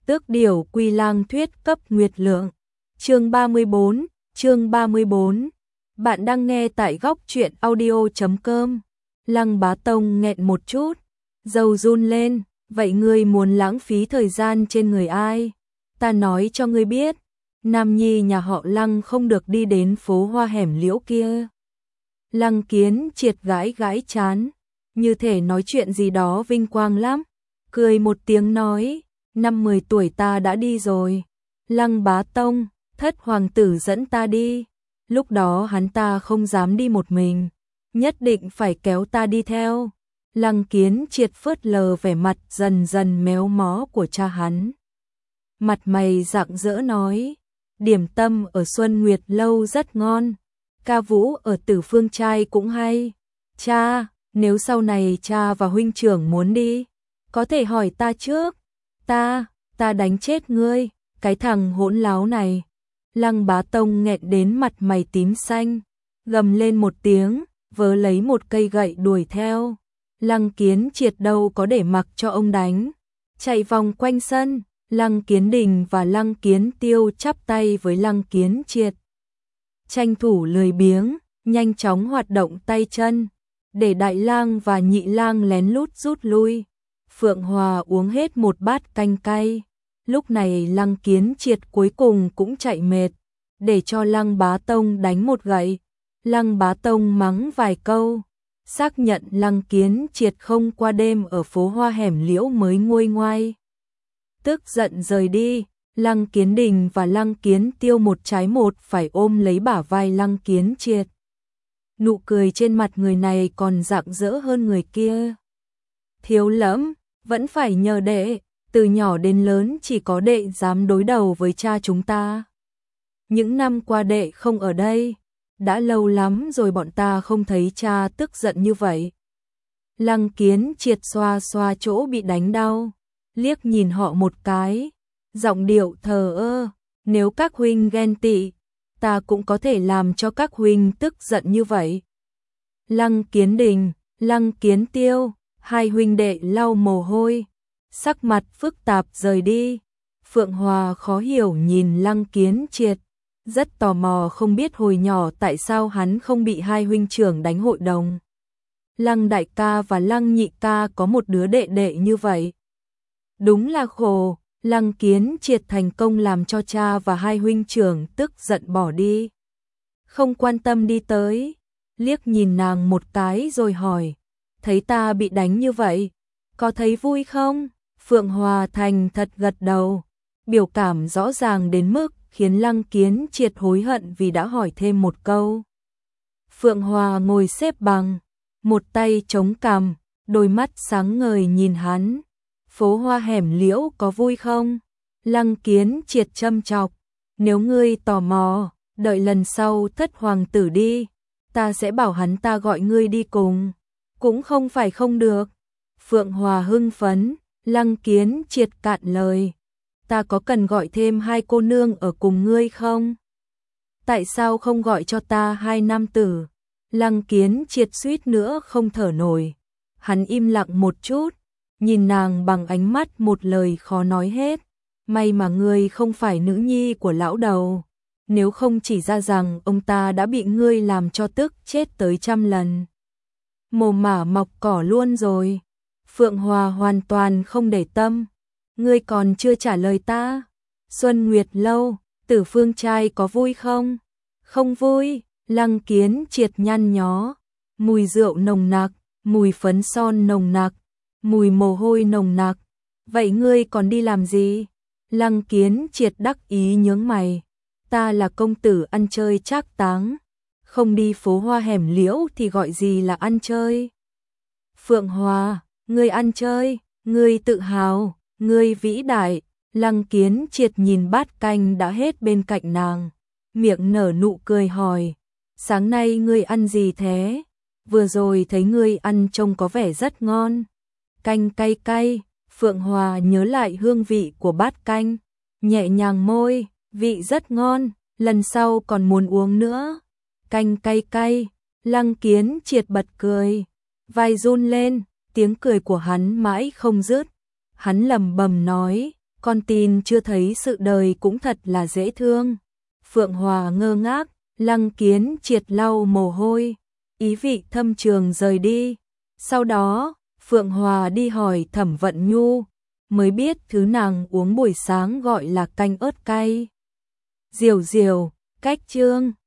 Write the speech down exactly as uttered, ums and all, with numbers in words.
Tước điểu quy lang thuyết cấp nguyệt lượng. Chương ba mươi bốn, chương ba mươi bốn. Bạn đang nghe tại góc truyện audio chấm com. Lăng Bá Tông nghẹn một chút, râu run lên, vậy ngươi muốn lãng phí thời gian trên người ai? Ta nói cho ngươi biết, nam nhi nhà họ Lăng không được đi đến phố hoa hẻm liễu kia. Lăng Kiến triệt gãi gãi chán, như thể nói chuyện gì đó vinh quang lắm, cười một tiếng nói, năm mười tuổi ta đã đi rồi. Lăng Bá Tông, thất hoàng tử dẫn ta đi, lúc đó hắn ta không dám đi một mình, nhất định phải kéo ta đi theo. Lăng Kiến triệt phớt lờ vẻ mặt dần dần méo mó của cha hắn. Mặt mày rạng rỡ nói, điểm tâm ở Xuân Nguyệt Lâu rất ngon, ca vũ ở Tử Phương Trai cũng hay. Cha, nếu sau này cha và huynh trưởng muốn đi, có thể hỏi ta trước. Ta, ta đánh chết ngươi, cái thằng hỗn láo này. Lăng Bá Tông nghẹn đến mặt mày tím xanh, gầm lên một tiếng, vớ lấy một cây gậy đuổi theo. Lăng Kiến triệt đâu có để mặc cho ông đánh, chạy vòng quanh sân. Lăng Kiến Đình và Lăng Kiến Tiêu chắp tay với Lăng Kiến triệt, tranh thủ lười biếng, nhanh chóng hoạt động tay chân, để Đại Lang và Nhị Lang lén lút rút lui. Phượng Hòa uống hết một bát canh cay. Lúc này Lăng Kiến triệt cuối cùng cũng chạy mệt, để cho Lăng Bá Tông đánh một gậy. Lăng Bá Tông mắng vài câu, xác nhận Lăng Kiến triệt không qua đêm ở phố hoa hẻm liễu mới nguôi ngoai. Tức giận rời đi, Lăng Kiến Đình và Lăng Kiến Tiêu một trái một phải ôm lấy bả vai Lăng Kiến triệt. Nụ cười trên mặt người này còn rạng rỡ hơn người kia. Thiếu lẫm, vẫn phải nhờ đệ, từ nhỏ đến lớn chỉ có đệ dám đối đầu với cha chúng ta. Những năm qua đệ không ở đây, đã lâu lắm rồi bọn ta không thấy cha tức giận như vậy. Lăng Kiến triệt xoa xoa chỗ bị đánh đau, liếc nhìn họ một cái, giọng điệu thờ ơ, nếu các huynh ghen tị, ta cũng có thể làm cho các huynh tức giận như vậy. Lăng Kiến Đình, Lăng Kiến Tiêu, hai huynh đệ lau mồ hôi, sắc mặt phức tạp rời đi. Phượng Hòa khó hiểu nhìn Lăng Kiến triệt, rất tò mò không biết hồi nhỏ tại sao hắn không bị hai huynh trưởng đánh hội đồng. Lăng đại ca và Lăng nhị ca có một đứa đệ đệ như vậy. Đúng là khổ. Lăng Kiến triệt thành công làm cho cha và hai huynh trưởng tức giận bỏ đi. Không quan tâm đi tới, liếc nhìn nàng một cái rồi hỏi, thấy ta bị đánh như vậy, có thấy vui không? Phượng Hòa thành thật gật đầu, biểu cảm rõ ràng đến mức khiến Lăng Kiến triệt hối hận vì đã hỏi thêm một câu. Phượng Hòa ngồi xếp bằng, một tay chống cằm, đôi mắt sáng ngời nhìn hắn. Phố hoa hẻm liễu có vui không? Lăng Kiến triệt châm chọc, nếu ngươi tò mò, đợi lần sau thất hoàng tử đi, ta sẽ bảo hắn ta gọi ngươi đi cùng. Cũng không phải không được. Phượng Hòa hưng phấn, Lăng Kiến triệt cạn lời, ta có cần gọi thêm hai cô nương ở cùng ngươi không? Tại sao không gọi cho ta hai nam tử? Lăng Kiến triệt suýt nữa không thở nổi. Hắn im lặng một chút, nhìn nàng bằng ánh mắt một lời khó nói hết. May mà ngươi không phải nữ nhi của lão đầu, nếu không chỉ ra rằng ông ta đã bị ngươi làm cho tức chết tới trăm lần. Mồm mả mọc cỏ luôn rồi. Phượng Hòa hoàn toàn không để tâm. Ngươi còn chưa trả lời ta. Xuân Nguyệt Lâu, Tử Phương Trai có vui không? Không vui. Lăng Kiến triệt nhăn nhó. Mùi rượu nồng nặc, mùi phấn son nồng nặc, mùi mồ hôi nồng nặc. Vậy ngươi còn đi làm gì? Lăng Kiến triệt đắc ý nhướng mày. Ta là công tử ăn chơi trác táng, không đi phố hoa hẻm liễu thì gọi gì là ăn chơi? Phượng Hòa, ngươi ăn chơi, ngươi tự hào, ngươi vĩ đại. Lăng Kiến triệt nhìn bát canh đã hết bên cạnh nàng, miệng nở nụ cười hỏi, sáng nay ngươi ăn gì thế? Vừa rồi thấy ngươi ăn trông có vẻ rất ngon. Canh cay cay. Phượng Hòa nhớ lại hương vị của bát canh, nhẹ nhàng môi, vị rất ngon, lần sau còn muốn uống nữa. Canh cay cay. Lăng Kiến triệt bật cười, vai run lên, tiếng cười của hắn mãi không dứt. Hắn lẩm bẩm nói, con tin chưa thấy sự đời cũng thật là dễ thương. Phượng Hòa ngơ ngác, Lăng Kiến Triệt lau mồ hôi, ý vị thâm trường rời đi. Sau đó, Phượng Hòa đi hỏi Thẩm Vận Nhu, mới biết thứ nàng uống buổi sáng gọi là canh ớt cay. Diều diều, cách chương